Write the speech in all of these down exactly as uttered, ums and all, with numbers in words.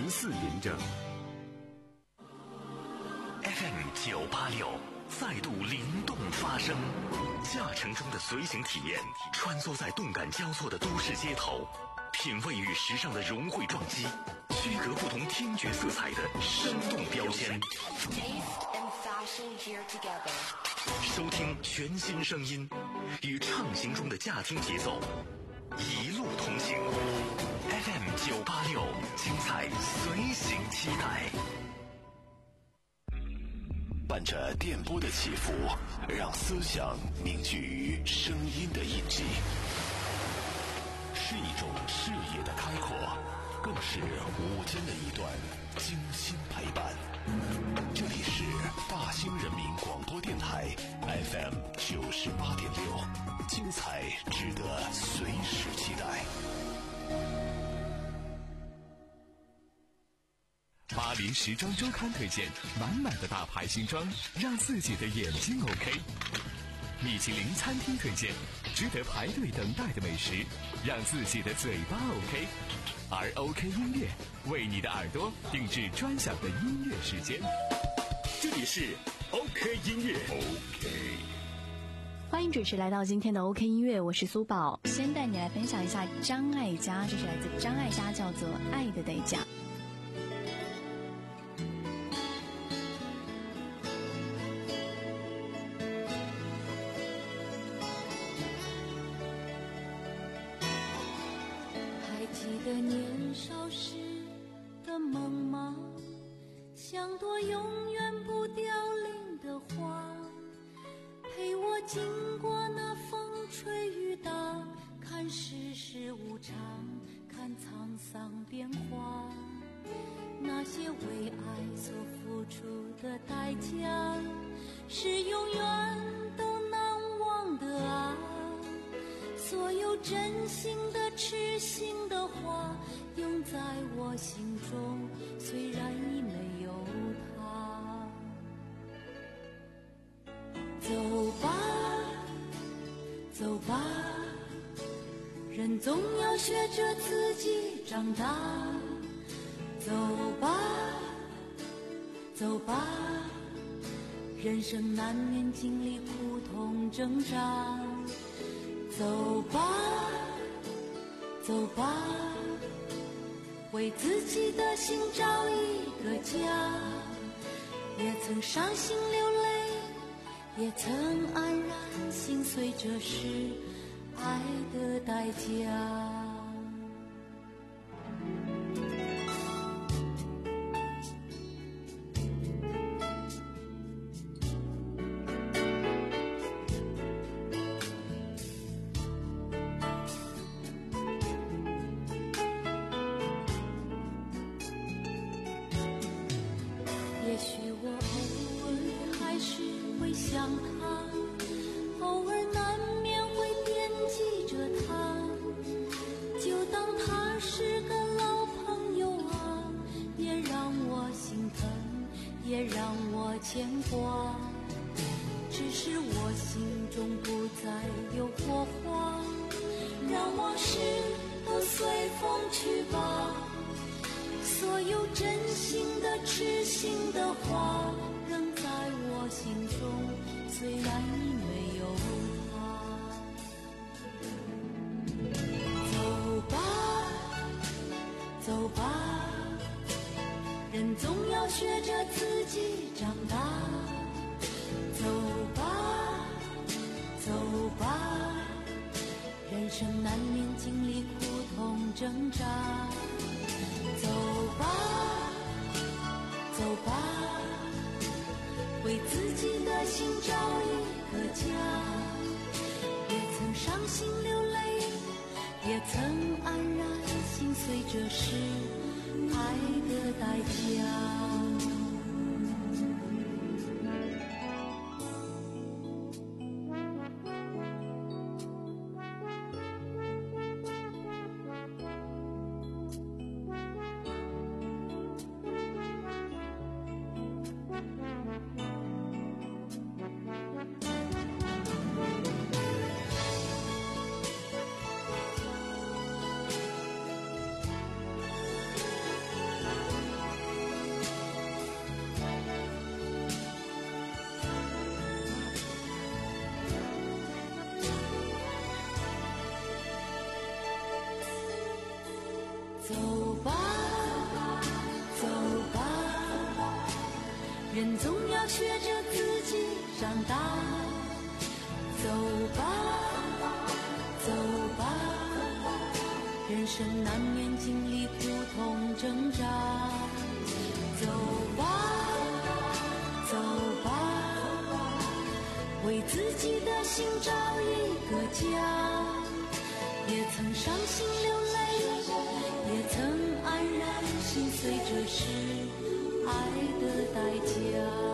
四临证。 F M 九八六再度灵动发声，驾乘中的随行体验，穿梭在动感交错的都市街头，品味与时尚的融汇撞击，区隔不同听觉色彩的生动标签。收听全新声音，与畅行中的驾听节奏，一路同行。F M 九八六，精彩随行期待。 伴着电波的起伏，让思想凝聚于声音的印记，是一种视野的开阔，更是午间的一段精心陪伴。这里是大兴人民广播电台 F M 九十八点六，精彩值得随时期待。 巴黎时装周刊推荐满满的大牌新装，让自己的眼睛 OK。米其林餐厅推荐值得排队等待的美食，让自己的嘴巴 OK。而 OK 音乐为你的耳朵定制专享的音乐时间。这里是 OK 音乐 OK。 欢迎准时来到今天的 OK 音乐，我是苏宝。先带你来分享一下张艾嘉，这是来自张艾嘉，叫做《爱的代价》。 的年少时的梦吗？像朵永远不凋零的花，陪我经过那风吹雨打，看世事无常，看沧桑变化。那些为爱所付出的代价，是永远都难忘的啊。所有真心的痴心的话永在我心中，虽然已没有他。走吧走吧，人总要学着自己长大。走吧走吧，人生难免经历苦痛挣扎。走吧走吧，为自己的心找一个家。也曾伤心流泪，也曾安然心碎，这是爱的代价。也许我偶尔还是会想他，偶尔难免会惦记着他，就当他是个老朋友啊，别让我心疼，也让我牵挂。只是我心中不再有火花，让往事都随风去吧。所有真心的痴心的话仍在我心中，虽然已没有他。走吧走吧，人总要学着自己长大。走吧走吧，人生难免经历苦痛挣扎。走吧走吧，为自己的心找一个家。也曾伤心流泪，也曾安然心碎，这是爱的代价。 走吧，走吧，人总要学着自己长大。走吧，走吧，人生难免经历苦痛挣扎。走吧，走吧，为自己的心找一个家。也曾伤心流泪，也曾黯然心碎，这是爱的代价。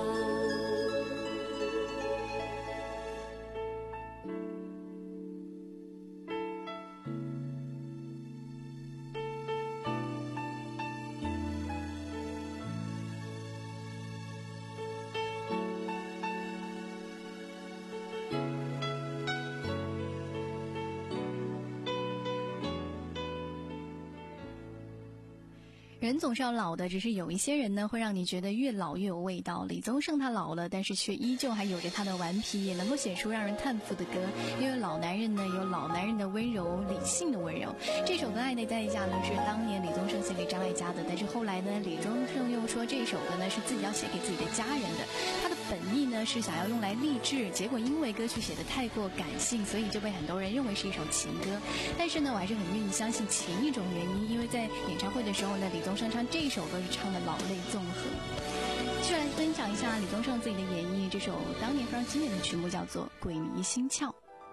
人总是要老的，只是有一些人呢，会让你觉得越老越有味道。李宗盛他老了，但是却依旧还有着他的顽皮，也能够写出让人叹服的歌。因为老男人呢，有老男人的温柔，理性的温柔。这首歌《爱的代价》呢，是当年李宗盛写给张艾嘉的，但是后来呢，李宗盛又说这首歌呢是自己要写给自己的家人的。他的本意呢是想要用来励志，结果因为歌曲写得太过感性，所以就被很多人认为是一首情歌。但是呢，我还是很愿意相信情一种原因，因为在演唱会的时候呢，李宗盛唱这首歌是唱的老泪纵横。继续来分享一下李宗盛自己的演绎，这首当年非常经典的曲目叫做《鬼迷心窍》。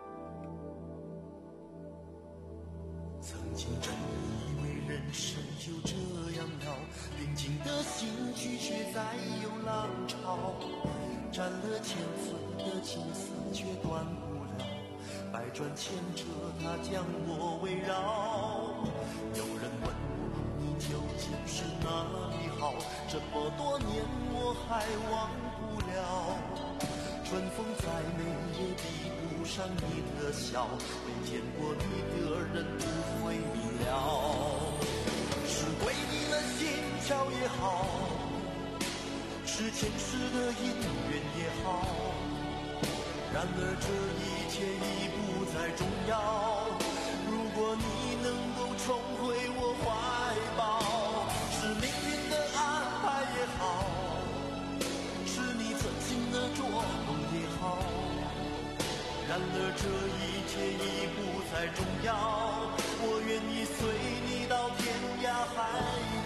曾经真以为人生就这样了，平静的心拒绝再有浪潮，斩了千次的情丝却断不了，百转千折它将我围绕。有人问我你究竟是哪里好，这么多年我还忘不了，春风再美也比不上你的笑，没见过你的人不会明了。是鬼迷了心窍也好，是前世的因缘也好，然而这一切已不再重要。如果你能够重回我怀抱，是命运的安排也好，是你存心的捉弄也好，然而这一切已不再重要。我愿意随你到天涯海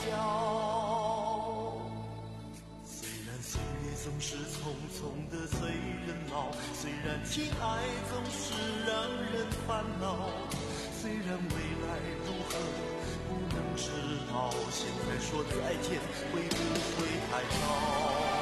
角。虽然岁月总是匆匆的催人老，虽然情爱总是让人烦恼，虽然未来如何不能知道，现在说再见会不会太早？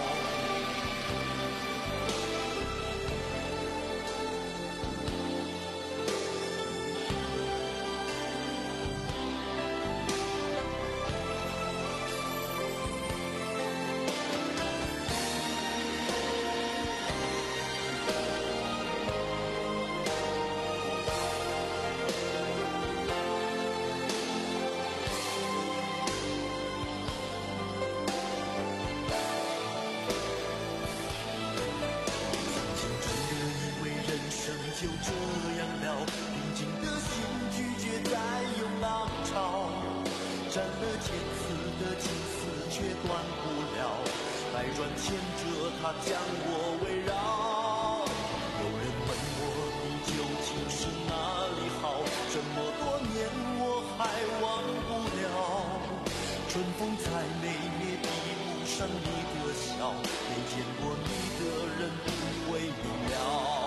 就这样了，平静的心拒绝再有浪潮，斩了千次的情丝却断不了，百转千折它将我围绕。有人问我你究竟是哪里好，这么多年我还忘不了，春风再美也比不上你的笑，没见过你的人不会明了。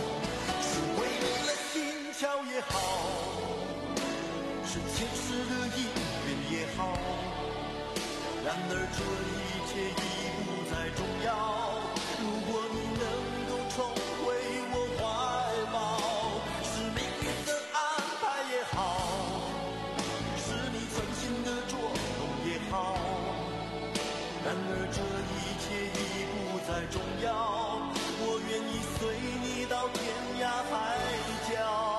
巧也好，是前世的因缘也好，然而这一切已不再重要。如果你能够重回我怀抱，是命运的安排也好，是你存心的捉弄也好，然而这一切已不再重要。我愿意随你到天涯海角。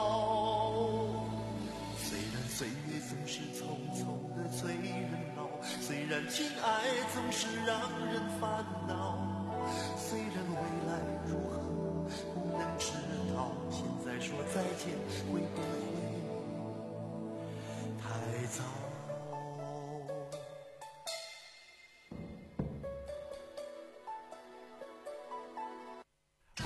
岁月总是匆匆的催人老，虽然情爱总是让人烦恼，虽然未来如何不能知道，现在说再见会不会太早？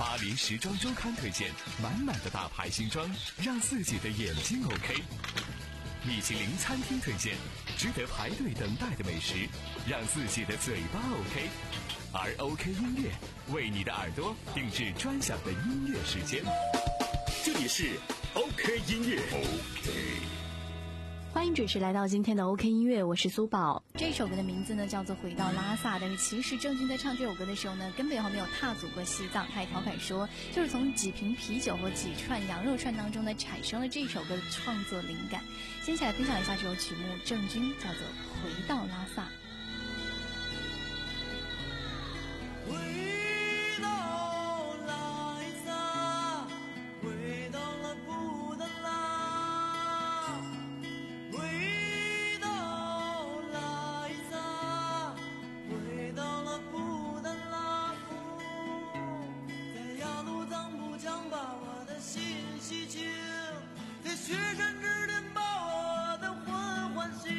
巴黎时装周刊推荐，满满的大牌新装，让自己的眼睛 OK。米其林餐厅推荐，值得排队等待的美食，让自己的嘴巴 OK。而 OK 音乐为你的耳朵定制专享的音乐时间。 这里是 OK 音乐 OK。 欢迎准时来到今天的 OK 音乐，我是苏宝。这首歌的名字呢叫做《回到拉萨》，但是其实郑钧在唱这首歌的时候呢，根本还没有踏足过西藏。他也调侃说，就是从几瓶啤酒和几串羊肉串当中呢，产生了这首歌的创作灵感。接下来分享一下这首曲目，郑钧叫做《回到拉萨》。 回到拉萨，回到了布达拉，回到拉萨，回到了布达拉布，在雅鲁藏布江把我的心洗清，在雪山之巅把我的魂唤醒。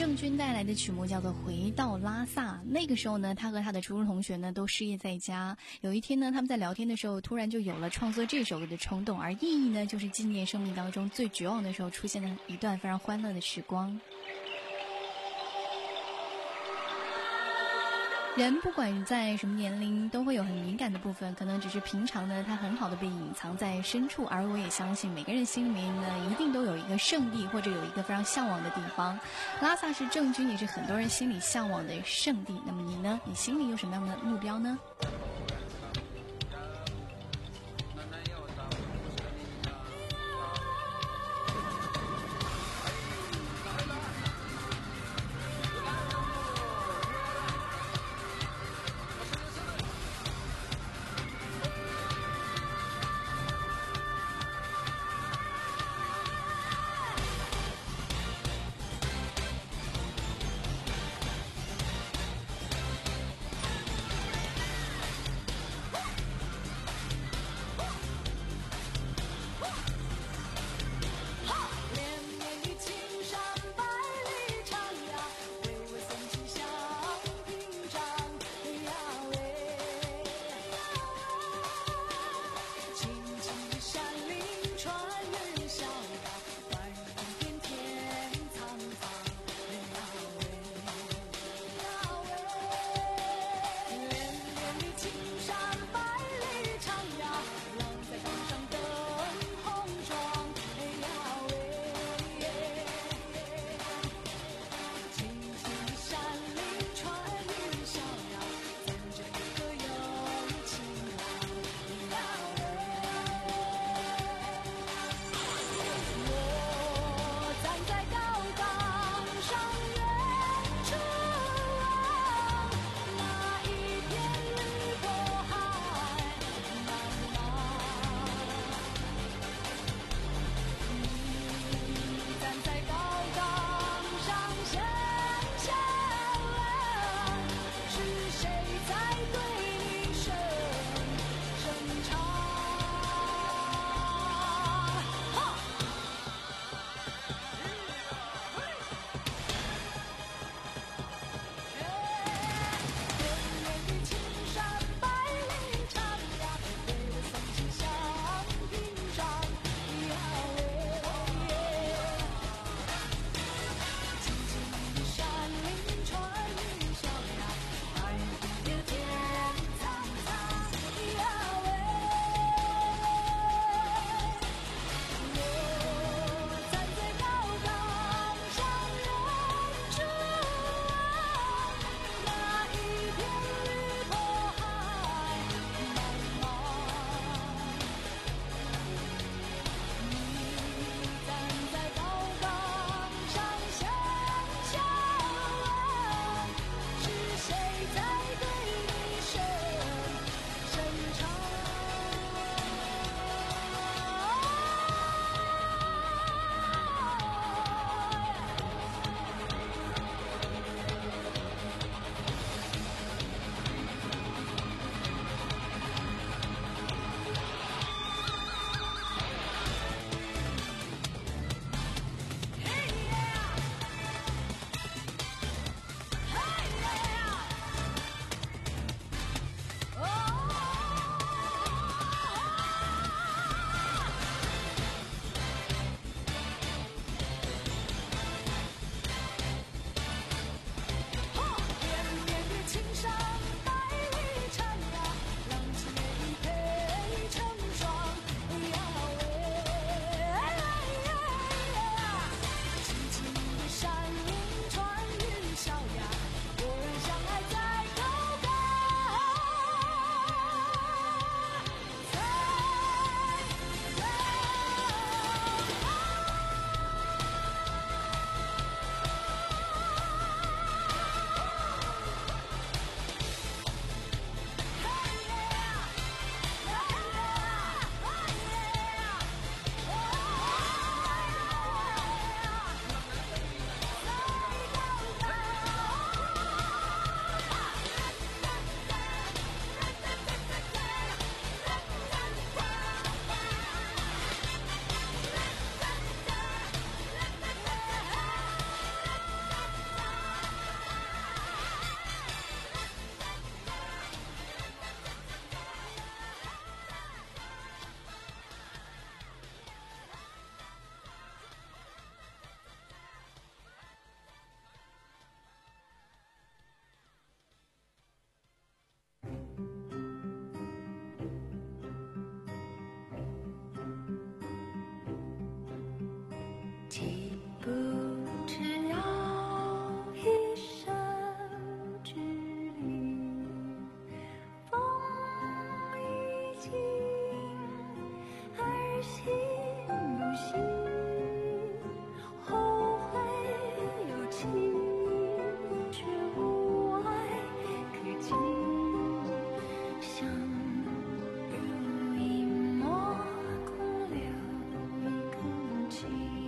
郑钧带来的曲目叫做《回到拉萨》。那个时候呢，他和他的初中同学呢都失业在家。有一天呢，他们在聊天的时候，突然就有了创作这首歌的冲动，而意义呢，就是纪念生命当中最绝望的时候出现的一段非常欢乐的时光。人不管在什么年龄都会有很敏感的部分，可能只是平常呢它很好的被隐藏在深处，而我也相信每个人心里面呢一定都有一个圣地，或者有一个非常向往的地方。拉萨是郑钧也是很多人心里向往的圣地，那么你呢？你心里有什么样的目标呢？ 岂不知绕一生距离，风已尽而心不息，后会有期，却无爱可及，相濡以沫，空留一口气，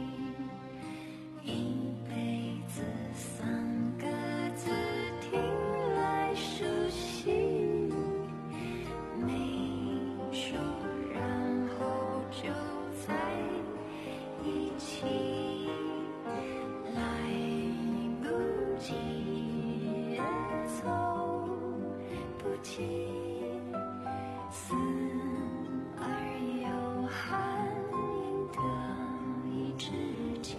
一辈子三个字听来熟悉，没说然后就在一起，来不及也走不及，思而又含映的一知己。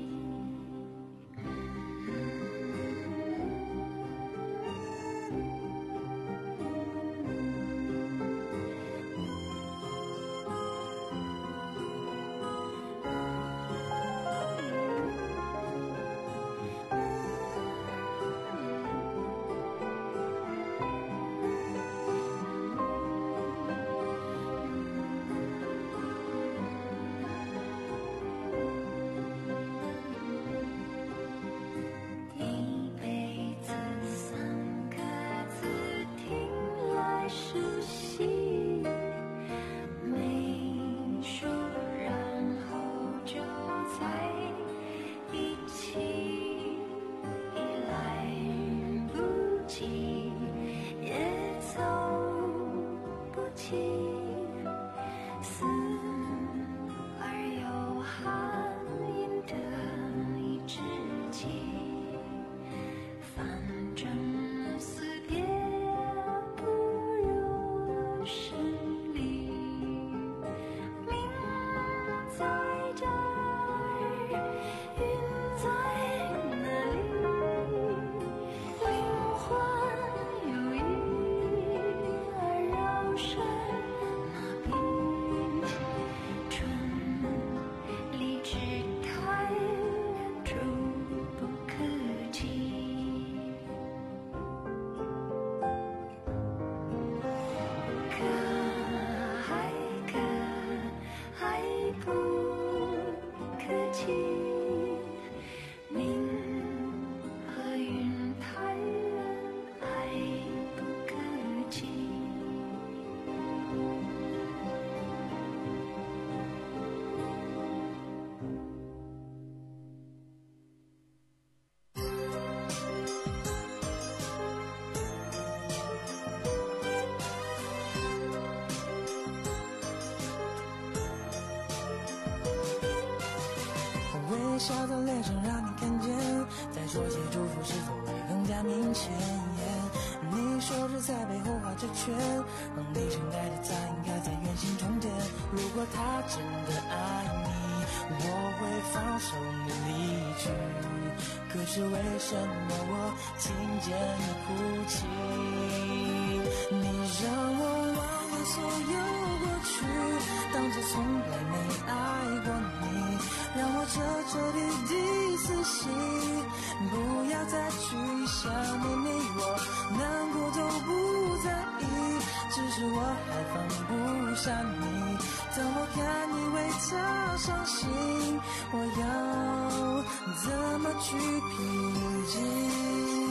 一辈子三个字听来熟悉，没说然后就在一起，来不及也走不及，思而又含映的一知己。反正死别不如是离，命在这儿，云在哪里？灵魂有意而绕身麻痹，春离枝太远，触不可及。可爱可爱不可及，命和云太远，爱不可及。 微笑的脸上让你看见，再说些祝福是否会更加明显？你手指在背后画着圈，梦里盛开的它应该在原形重叠。如果他真的爱你，我会放手你离去，可是为什么我听见你哭泣？你让我忘了所有过去，当作从来没爱过你，让我彻彻底底死心，不要再去想念你，我难过都不在意，只是我还放不下你。当我看你为他伤心，我要怎么去平静？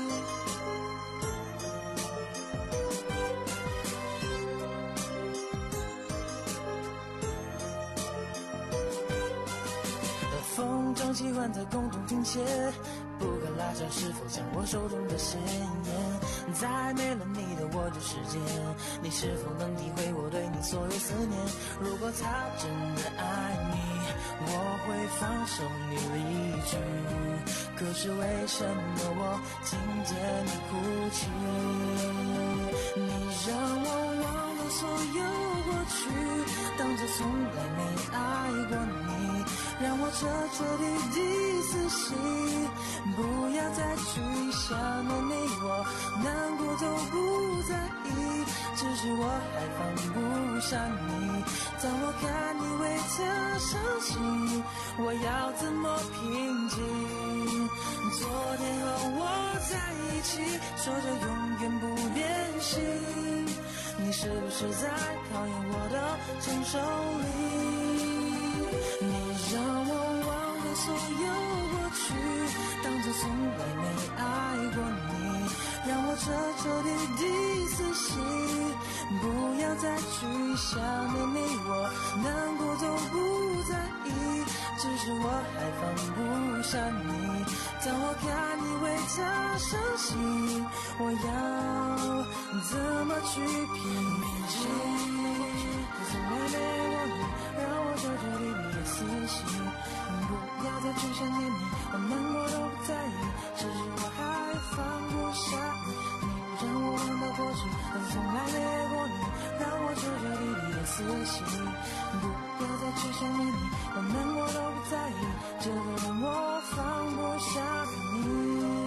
风筝喜欢在空中停歇，不可拉长，是否像我手中的鲜艳？再没了你的我的世界，你是否能体会我对你所有思念？如果他真的爱你，我会放手你离去，可是为什么我听见你哭泣？你让我忘了所有过去，当作从来没爱过你，让我彻彻底底死心，不要再去想念你，我难过都不在意，只是我还放不下你，当我看你为他伤心，我要怎么平静？昨天和我在一起，说着永远不变心，你是不是在考验我的承受力？你让我忘掉所有过去，当作从来没爱过你，让我彻彻底底死心，不要再去想念你，我难过都不在意，只是我还放不下你，当我看你为他伤心，我要怎么去平静？从来没有你，让我彻彻底底的死心，不要再去想念你，我难过都不在意，只是我还放不下你，你让我忘掉过去，但从来没有过你，让我彻彻底底的死心，不要再去想念你，我难过都不在意，这个人我放不下你。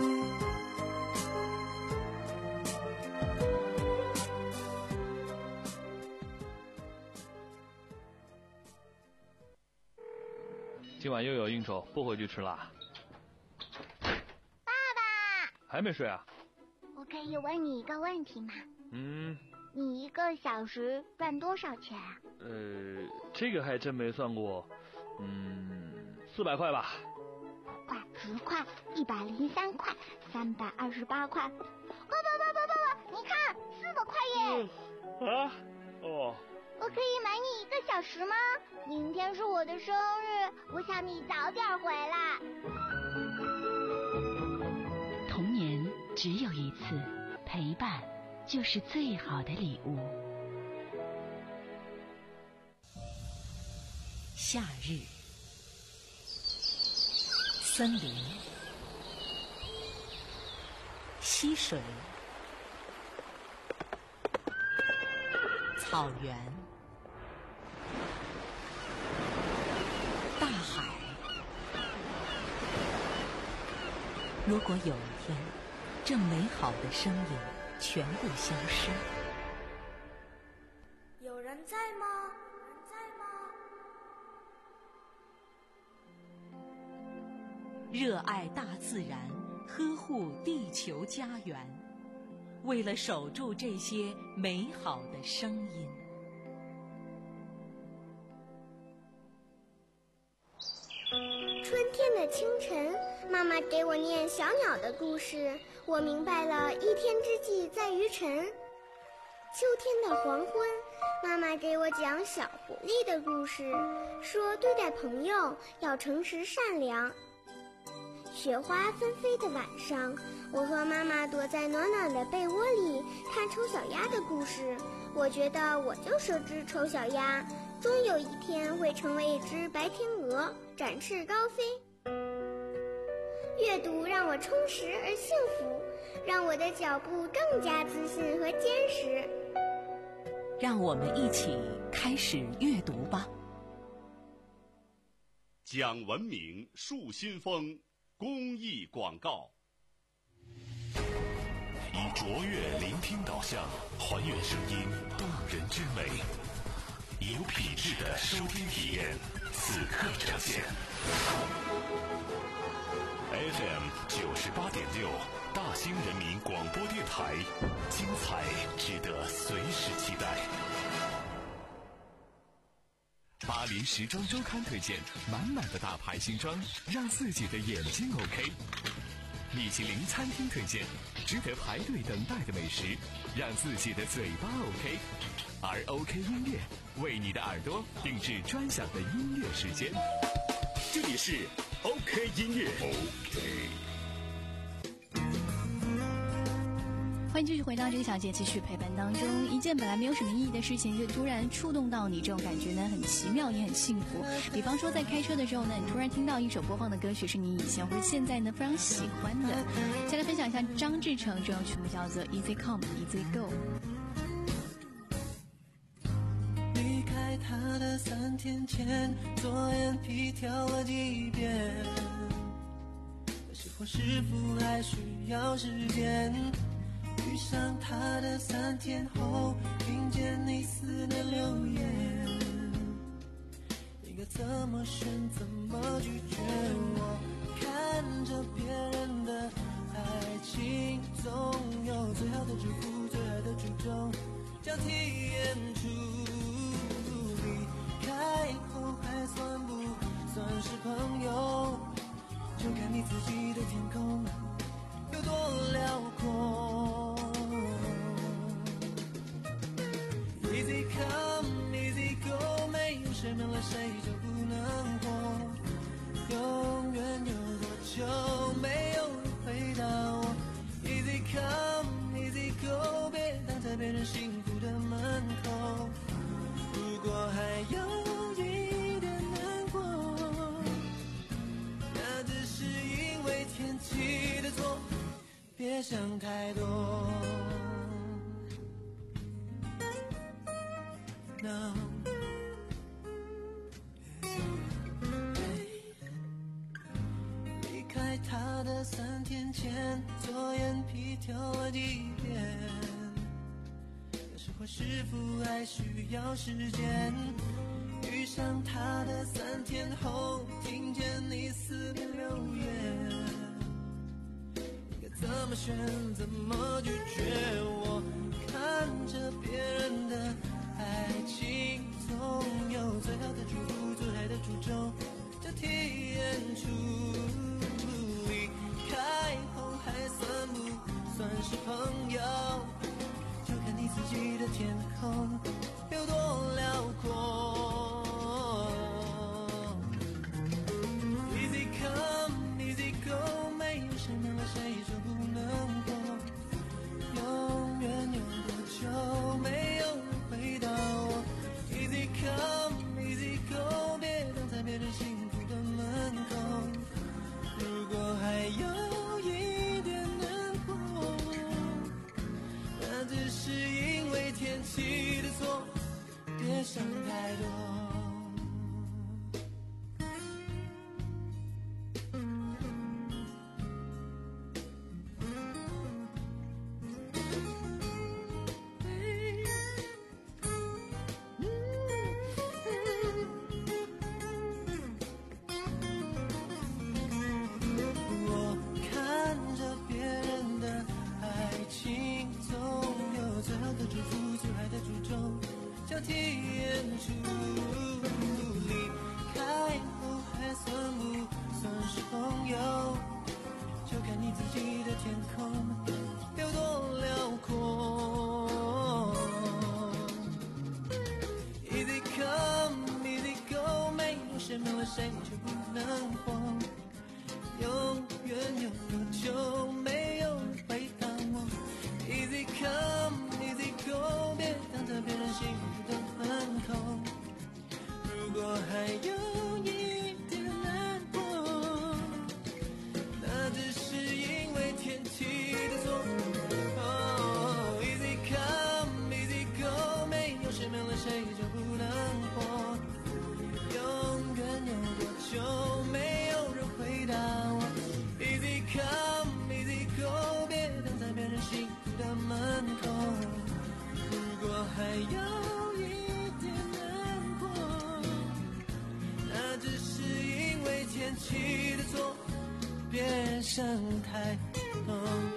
今晚又有应酬，不回去吃啦。 爸爸， 还没睡啊？ 我可以问你一个问题吗？ 嗯。 你一个小时赚多少钱啊？ 呃，这个还真没算过。嗯，四百块吧。 快，十块，一百零三块，三百二十八块。爸爸爸爸爸爸，你看，四百块耶！ 嗯、啊？哦。 我可以买你一个小时吗？明天是我的生日，我想你早点回来。 童年只有一次，陪伴就是最好的礼物。夏日，森林，溪水，草原，大海。如果有一天，这美好的声音全部消失， 有人在吗？有人在吗？ 热爱大自然，呵护地球家园，为了守住这些美好的声音。 春天的清晨，妈妈给我念小鸟的故事，我明白了一天之计在于晨。秋天的黄昏，妈妈给我讲小狐狸的故事，说对待朋友要诚实善良。雪花纷飞的晚上，我和妈妈躲在暖暖的被窝里看丑小鸭的故事，我觉得我就是只丑小鸭，终有一天会成为一只白天鹅，展翅高飞。阅读让我充实而幸福，让我的脚步更加自信和坚实。 让我们一起开始阅读吧。 讲文明树新风公益广告。 以卓越聆听导向，还原声音动人之美，有品质的收听体验，此刻呈现。F M 九十八点六，大兴人民广播电台，精彩值得随时期待。 巴黎时装周刊推荐满满的大牌新装，让自己的眼睛 OK。米其林餐厅推荐值得排队等待的美食，让自己的嘴巴 OK。而 OK 音乐为你的耳朵定制专享的音乐时间。 这里是 OK 音乐。OK。 欢迎继续回到这个小节，继续陪伴当中。一件本来没有什么意义的事情，就突然触动到你，这种感觉呢，很奇妙，也很幸福。比方说，在开车的时候呢，你突然听到一首播放的歌曲，是你以前或者现在呢非常喜欢的。先来分享一下张志成这首曲目，叫做《Easy Come Easy Go》。 开他的三天前，左眼皮跳了几遍，是否是否还需要时间？遇上他的三天后，听见你思念留言，应该怎么选，怎么拒绝我？看着别人的爱情，总有最好的祝福，最爱的初衷交替演出。离开后还算不算是朋友？就看你自己的天空有多辽阔。Easy come, easy go， 没有谁没了谁就不能过。永远有多久没有人回答我？ Easy come, easy go， 别挡在别人幸福的门口。如果还有一点难过，那只是因为天气的错，别想太多。No， 离开他的三天前，左眼皮跳了几遍，有时候是否还需要时间？遇上他的三天后，听见你思念留言，应该怎么选，怎么拒绝我？看着别人的爱情，总有最好的祝福，最爱的初衷交替演出。离开后还算不算是朋友？就看你自己的天空有多辽阔。Easy come, easy go， 没有谁没了谁就不能过。永远有多久没有人回答我？ Easy come, easy go， 别挡在别人幸福的门口。如果还有一点难过，那只是因为天气的错，别想太多。交替演出，离开后还算不算是朋友？就看你自己的天空有多辽阔。Easy come, easy go， 没有谁没了谁就不能活。永远有多久没有人回答我？ Easy come, easy go， 别挡在别人幸福的门口。如果还有一点难过，那只是因为天气的错。Oh, easy come, easy go， 没有谁没了谁就不能活。永远有多久没有人回答我？ Easy come, easy go， 别挡在别人幸福的门口。如果还有一点难过，那只是因为天气的错，别想太多。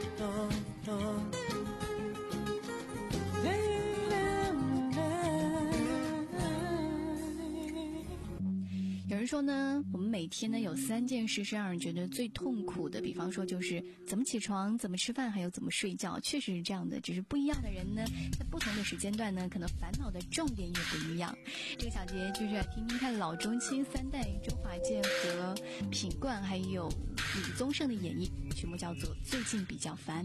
有人说呢，我们每天呢有三件事是让人觉得最痛苦的，比方说就是怎么起床、怎么吃饭，还有怎么睡觉。确实是这样的，只是不一样的人呢，在不同的时间段呢，可能烦恼的重点也不一样。这个小节就是来听听看老中青三代周华健和品冠还有李宗盛的演绎，曲目叫做《最近比较烦》。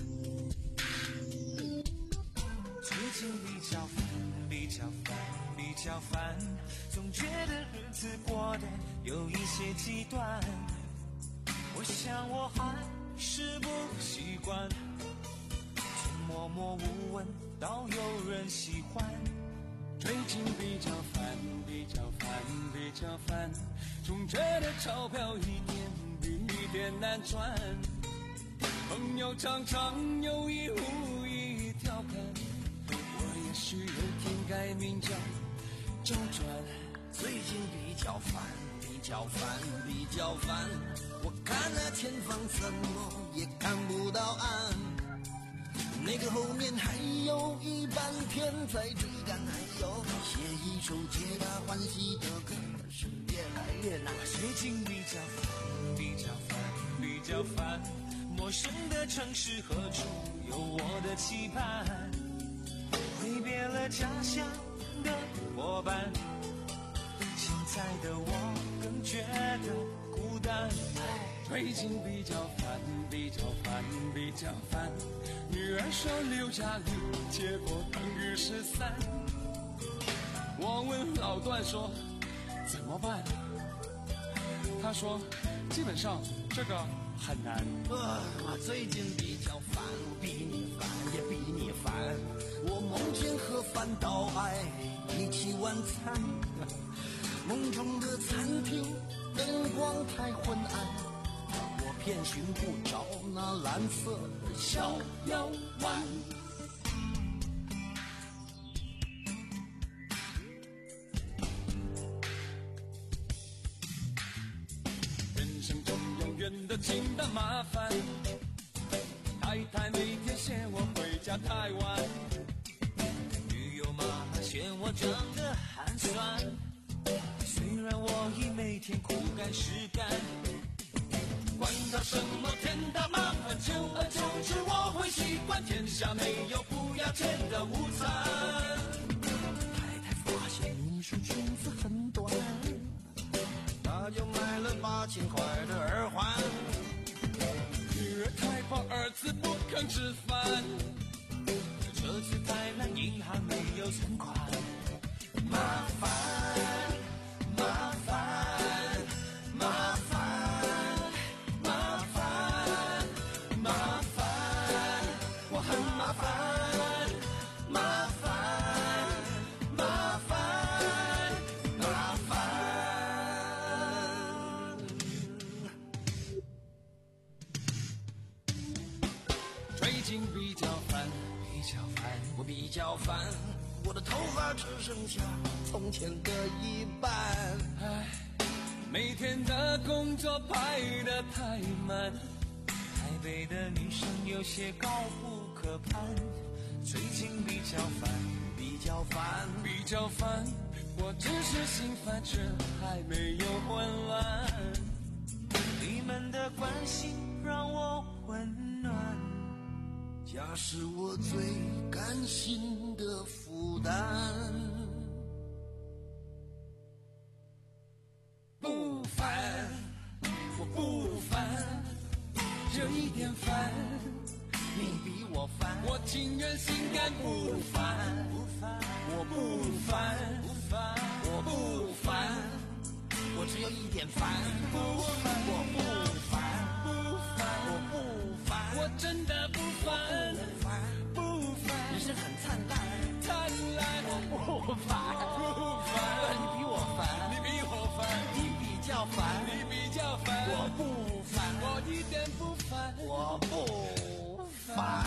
最近比较烦，比较烦，比较烦，总觉得日子过得有一些极端。我想我还是不习惯，从默默无闻到有人喜欢。最近比较烦， 较烦，种着的钞票一点比一点难赚，朋友常常有意无意调侃，我也许有天改名叫周转。 最近比较烦，比较烦，比较烦，我看了前方怎么也看不到岸，那个后面还有一半天在追赶，还有写一首皆大欢喜的歌是越来越难。 最近比较烦，比较烦，比较烦，陌生的城市何处有我的期盼，挥别了家乡的伙伴，现在的我更觉得孤单。最近比较烦，比较烦，比较烦，女儿说六加六结果等于十三，我问老段说怎么办，他说基本上这个很难。 啊，我最近比较烦，比你烦也比你烦，我梦见和范岛爱一起晚餐，梦中的餐厅灯光太昏暗，我偏寻不着那蓝色的小药丸。 人生中永远的清淡麻烦，太太每天嫌我回家太晚，女友妈妈嫌我长得寒酸，虽然我已每天苦干实干，管他什么天大麻烦，久而久之我会习惯，天下没有不要钱的午餐。 太太发现你说裙子很短，她就买了八千块的耳环。 女儿太怕儿子不肯吃饭，车子太烂，银行没有存款，麻烦麻烦麻烦麻烦麻烦，我很麻烦麻烦麻烦麻烦。最近比较烦，比较烦， 我比较烦，我的头发只剩下从前的一半。 唉，每天的工作排得太满，台北的女生有些高不可攀。最近比较烦， 比较烦， 比较烦，我只是心烦，却还没有混乱。你们的关心让我温暖， 家是我最甘心的负担。 不烦，我不烦，有一点烦， 你比我烦， 我情愿心甘不烦，我不烦，我不烦， 我只有一点烦， 不烦， 我不烦， 不烦， 我不烦， 我真的不烦，不烦， 人生很灿烂， 灿烂， 我不烦， 不烦， 你比我烦， 你比我烦， 你比较烦， 你比较烦， 我不烦， 我一点不烦， 我不烦。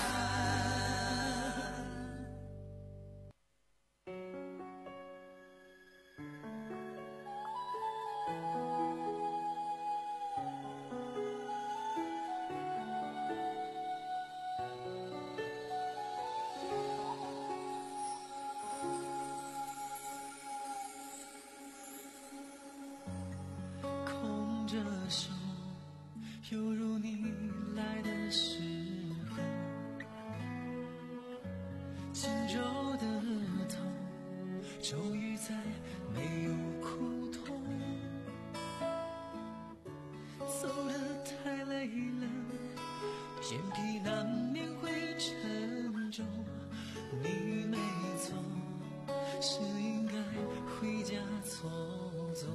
空着手，犹如你来的时候，轻柔的头，终于再没有苦痛。走得太累了，眼皮难免会沉重。你没错，是应该回家走走。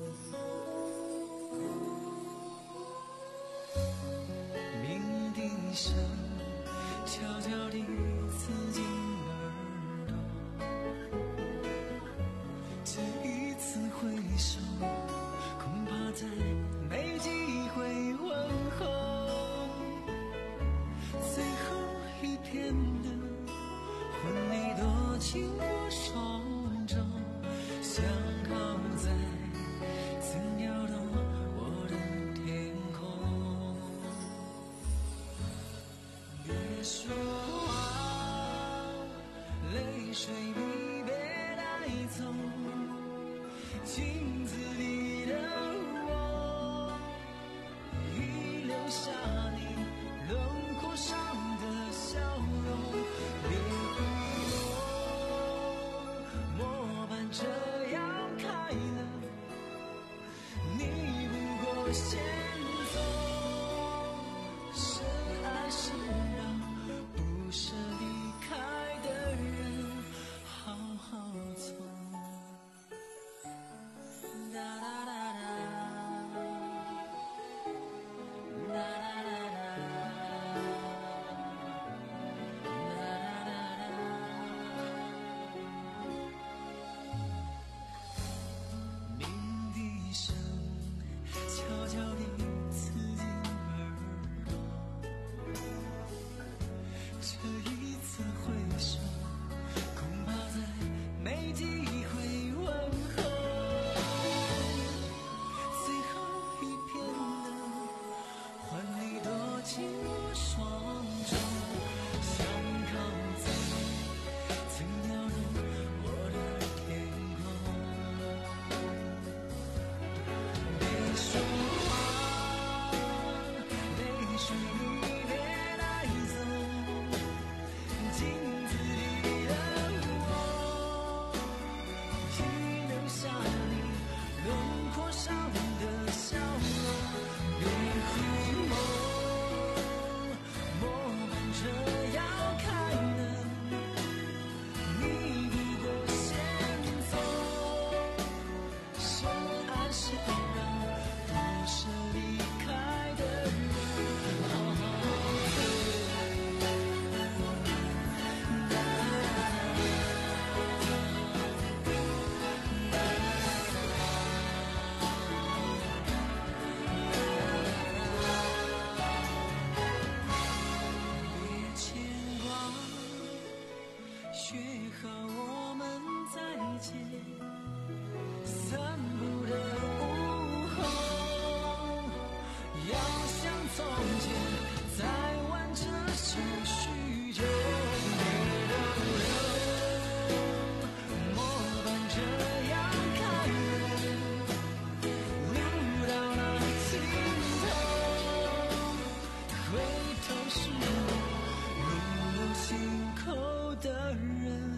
鸣笛声悄悄地刺进耳朵，这一次回首， 镜子里的我，已留下你轮廓上的笑容。别回眸，末班车要开了，你不过先走。深爱是让不舍离开的人好好走。哒哒哒哒，哒哒哒哒，哒哒哒哒。鸣笛声悄悄地刺进耳朵，这一次回首，恐怕再没机会问候。最后一片灯，换你躲进我双手，想靠近，曾调动我的天空。别说话，泪水你别带走，镜子里的我，已留下你轮廓上的笑容。别回眸，末班车要开了，你不过先走。深爱是让不舍离开的人好好走。别牵挂，学好我们再见。散步的午后，要像从前再玩这些许久。别逗留，末班车要开了，路到了尽头，回头是我路过心口的人，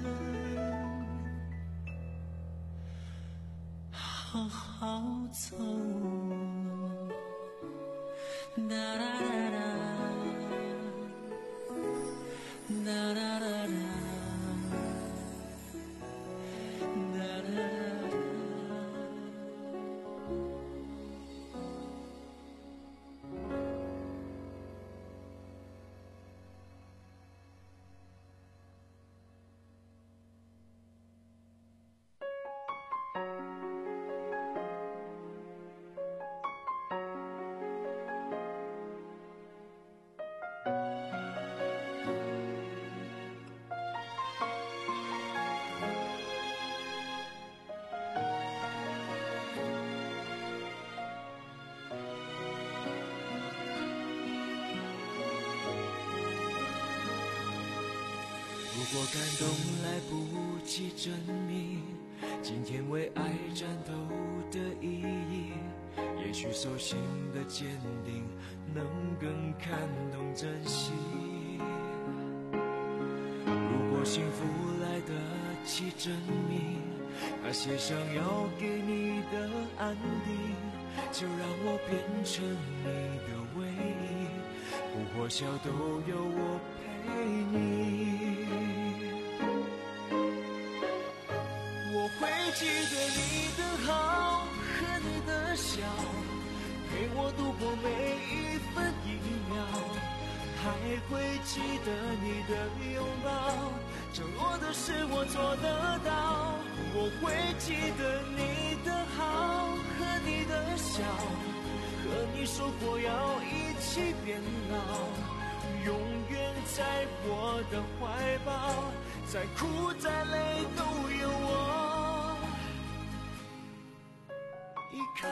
好好走。哒哒哒哒，哒哒哒哒，哒哒哒哒。 如果感动来不及证明今天为爱战斗的意义，也许手心的坚定能更看懂珍惜。如果幸福来得及证明那些想要给你的安定，就让我变成你的唯一，哭或笑都有我陪你。我会记得你的好和你的笑，陪我度过每一分一秒，还会记得你的拥抱，承诺的事我做得到。我会记得你的好和你的笑，和你说过要一起变老，永远在我的怀抱，再苦再累都有我依靠。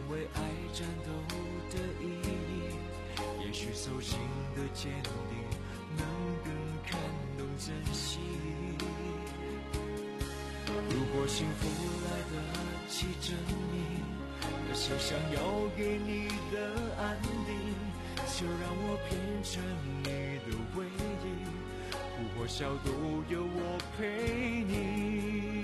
为爱战斗的意义，也许手心的坚定能更感动珍惜。如果幸福来得及证明那些想要给你的安定，就让我变成你的唯一，哭或笑都有我陪你。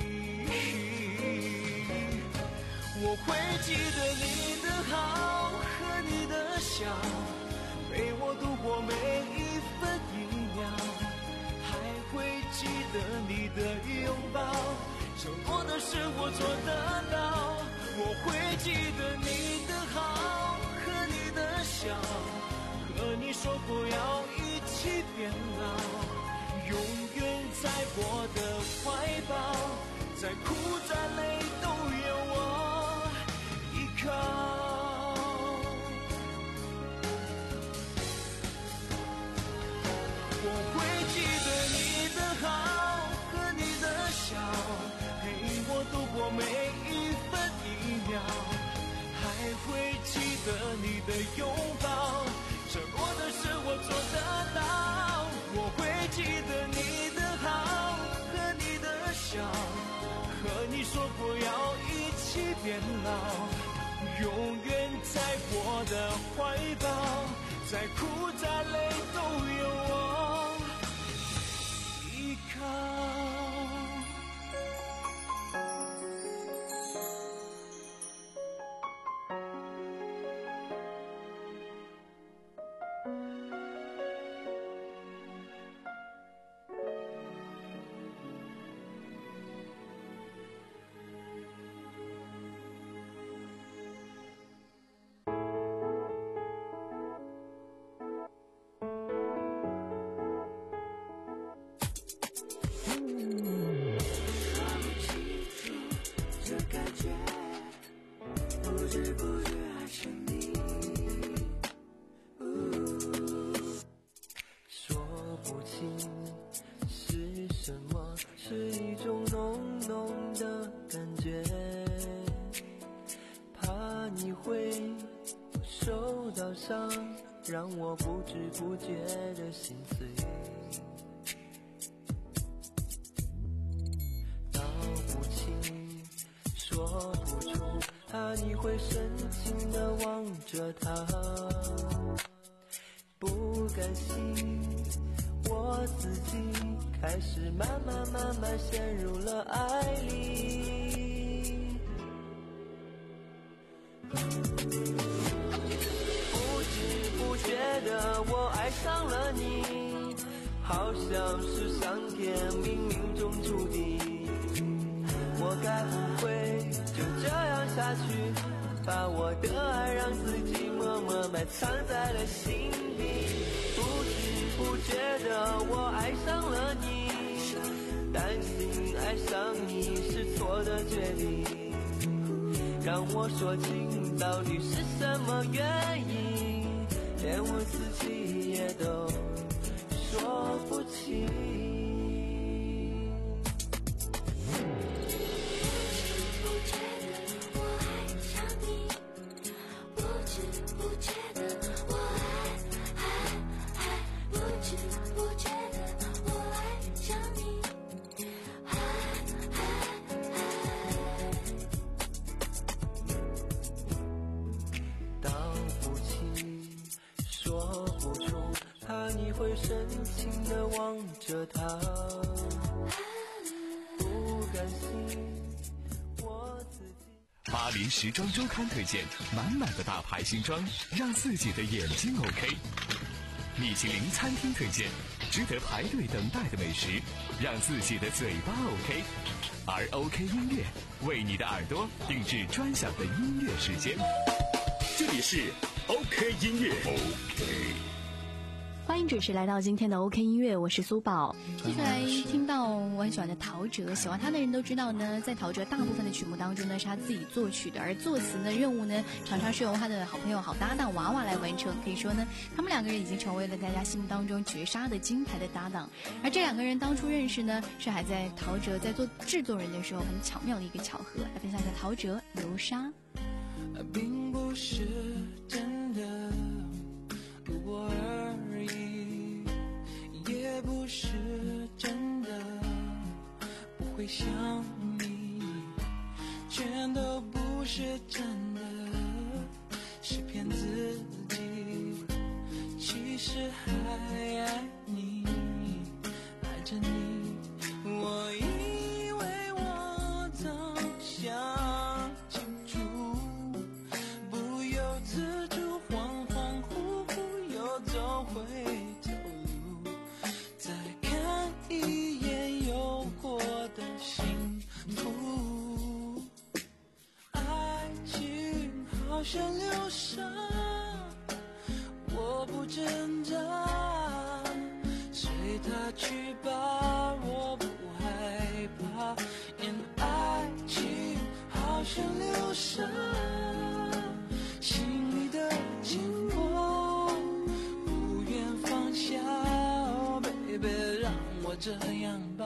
我会记得你的好和你的笑，陪我度过每一分一秒，还会记得你的拥抱，承诺的事我做得到。我会记得你的好和你的笑，和你说过要一起变老，永远在我的怀抱，再苦再累都有我依靠。我会记得你的好和你的笑，陪我度过每一分一秒，还会记得你的拥抱，承诺的事我做得到。我会记得你的好和你的笑，和你说过要一起变老，永远在我的怀抱，再苦再累都有我依靠。 让我不知不觉的心碎，道不清说不出，怕你会深情地望着他，不甘心我自己开始慢慢慢慢陷入了爱里。觉得我爱上了你，好像是上天冥冥中注定。我该不会就这样下去，把我的爱让自己默默埋藏在了心里。不知不觉的我爱上了你，担心爱上你是错的决定，让我说清到底是什么原因，连我自己也都说不清。会深情地望着他，不甘心我自己。 巴黎时装周刊推荐满满的大牌新装，让自己的眼睛 OK。米其林餐厅推荐值得排队等待的美食，让自己的嘴巴 OK。而 OK 音乐为你的耳朵定制专享的音乐时间， 这里是 OK 音乐 OK。 欢迎准时来到今天的 OK 音乐，我是苏宝。接下来听到我很喜欢的陶喆，喜欢他的人都知道呢，在陶喆大部分的曲目当中呢，是他自己作曲的，而作词的任务呢，常常是由他的好朋友、好搭档娃娃来完成。可以说呢，他们两个人已经成为了大家心目当中绝杀的金牌的搭档。而这两个人当初认识呢，是还在陶喆在做制作人的时候，很巧妙的一个巧合。来分享一下陶喆《流沙》。 并不是真的，路过而已，也不是真的不会想你，全都不是真的，是骗自己，其实还爱你，爱着你。我以为我早想清楚，不由自主恍恍惚惚又走回头路，再看一眼有过的幸福。爱情好像流沙，我不挣扎，随它去吧，我不害怕。因爱情好像流沙，心里的牵挂不愿放下。Oh baby， 让我这样吧。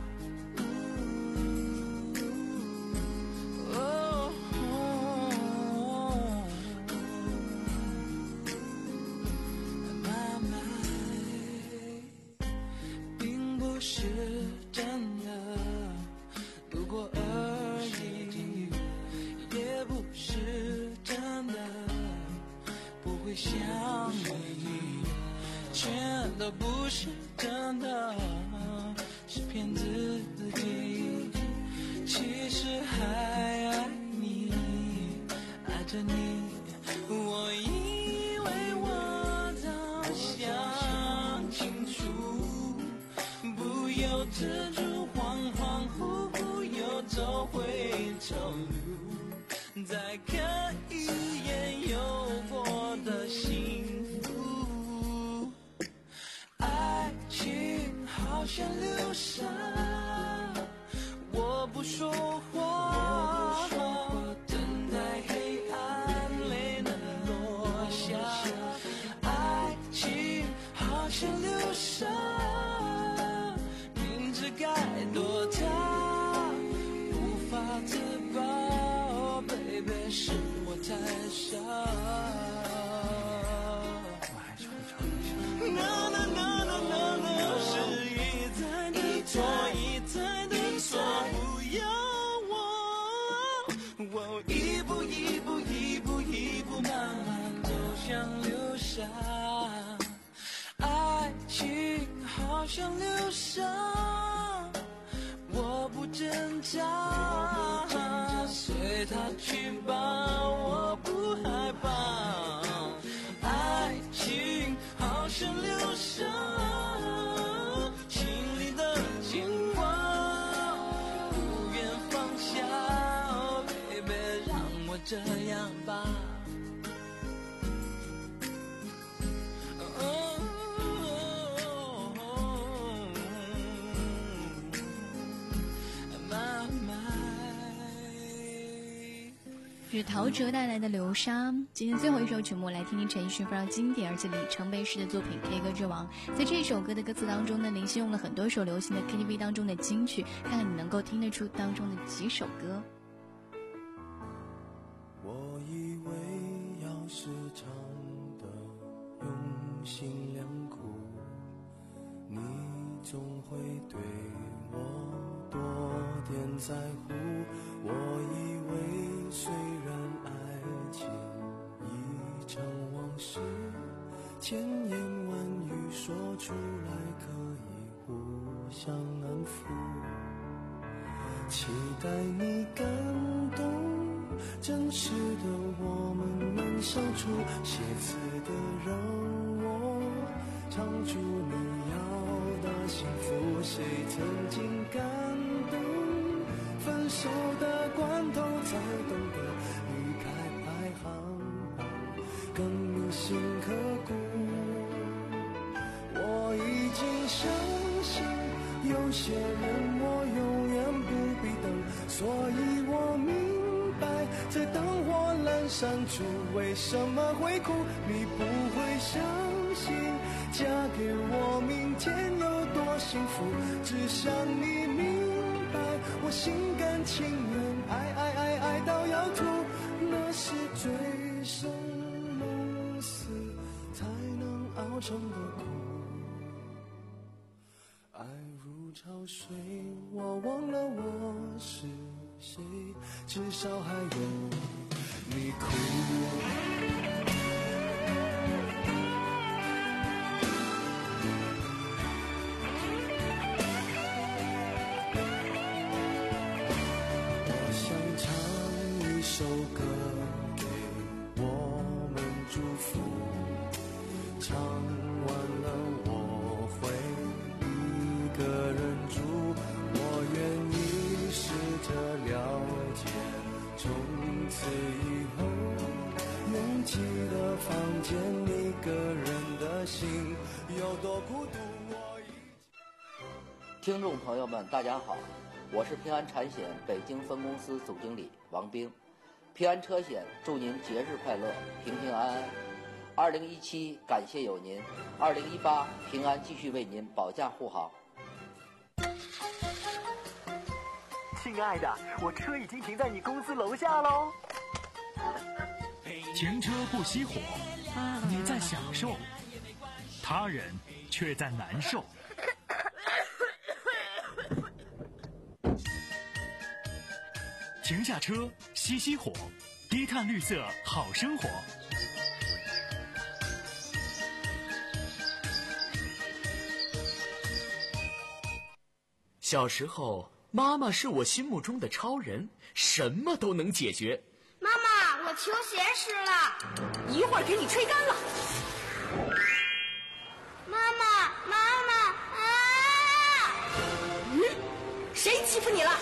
是真的，路过而已，也不是真的不会想你，全都不是真的，是骗自己，其实还爱你，爱着你。我以为我早想清楚，不由自主恍恍惚惚又走回头路，再看一眼有过的幸福。爱情好像流沙，我不说话，等待黑暗泪能落下。爱情好像流沙，该躲它，无法自拔。Oh baby， 是我太傻。我还是会唱一下。No no no no no no， 是一再的错，一再的错，不要我，我一步一步一步一步慢慢走向流沙。爱情好像流沙，我不挣扎，随它去吧，我不害怕。爱情好像流沙，心里的牵挂不愿放下。Oh baby， 让我这样吧。 是陶喆带来的流沙。今天最后一首曲目，来听听陈奕迅非常经典而且里程碑式的作品《K 歌之王》。在这首歌的歌词当中呢，林夕用了很多首流行的 K T V 当中的金曲，看看你能够听得出当中的几首歌。 我以为要是唱的用心良苦，你总会对我多点在乎。我以为虽然爱情已成往事，千言万语说出来可以互相安抚，期待你感动，真实的我们能相处，写词的让我唱出你要的幸福。谁曾经感动，分手的关头才懂得离开排行榜更铭心刻骨。我已经相信有些人我永远不必等，所以我明白在灯火阑珊处为什么会哭。你不会相信嫁给我明天有多幸福，只想你明白我心甘情愿爱爱爱爱到要吐，那些醉生梦死才能熬成的苦。爱如潮水，我忘了我是谁，至少还有你哭。首歌给我们祝福，唱完了我会一个人住，我愿意试着了解，从此以后拥挤的房间，一个人的心有多孤独。我听众朋友们大家好，我是平安产险北京分公司总经理王兵。平安车险祝您节日快乐，平平安安。二零一七感谢有您，二零一八平安继续为您保驾护航。 亲爱的，我车已经停在你公司楼下喽。 停车不熄火，你在享受，他人却在难受。停下车，熄熄火，低碳绿色好生活。 小时候，妈妈是我心目中的超人，什么都能解决。 妈妈，我球鞋湿了， 一会儿给你吹干了。 妈妈，妈妈啊！ 嗯，谁欺负你了？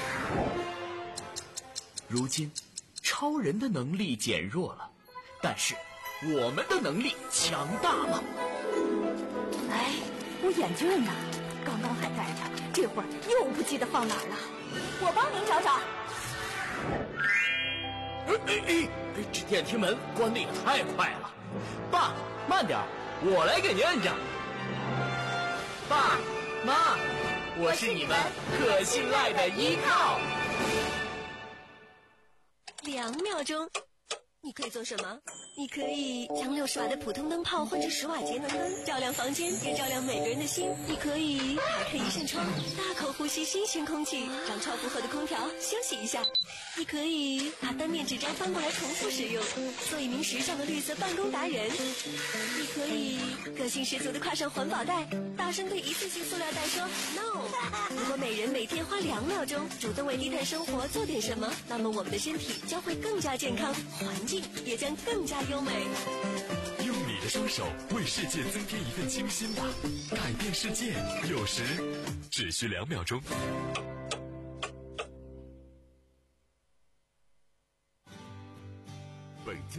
如今，超人的能力减弱了，但是我们的能力强大了。 哎，我眼镜呢？刚刚还戴着，这会儿又不记得放哪儿了。我帮您找找。 哎哎哎！这电梯门关得也太快了。爸，慢点，我来给您摁着。爸妈，我是你们可信赖的依靠。 两秒钟，你可以做什么？你可以将六十瓦的普通灯泡换成十瓦节能灯，照亮房间，也照亮每个人的心。你可以打开一扇窗，大口呼吸新鲜空气，让超负荷的空调休息一下。你可以把单面纸张翻过来重复使用，做一名时尚的绿色办公达人。你可以个性十足的跨上环保袋，大声对一次性塑料袋说 no。 如果每人每天花两秒钟主动为低碳生活做点什么，那么我们的身体将会更加健康，环境也将更加优美。 用你的双手为世界增添一份清新吧，改变世界有时只需两秒钟。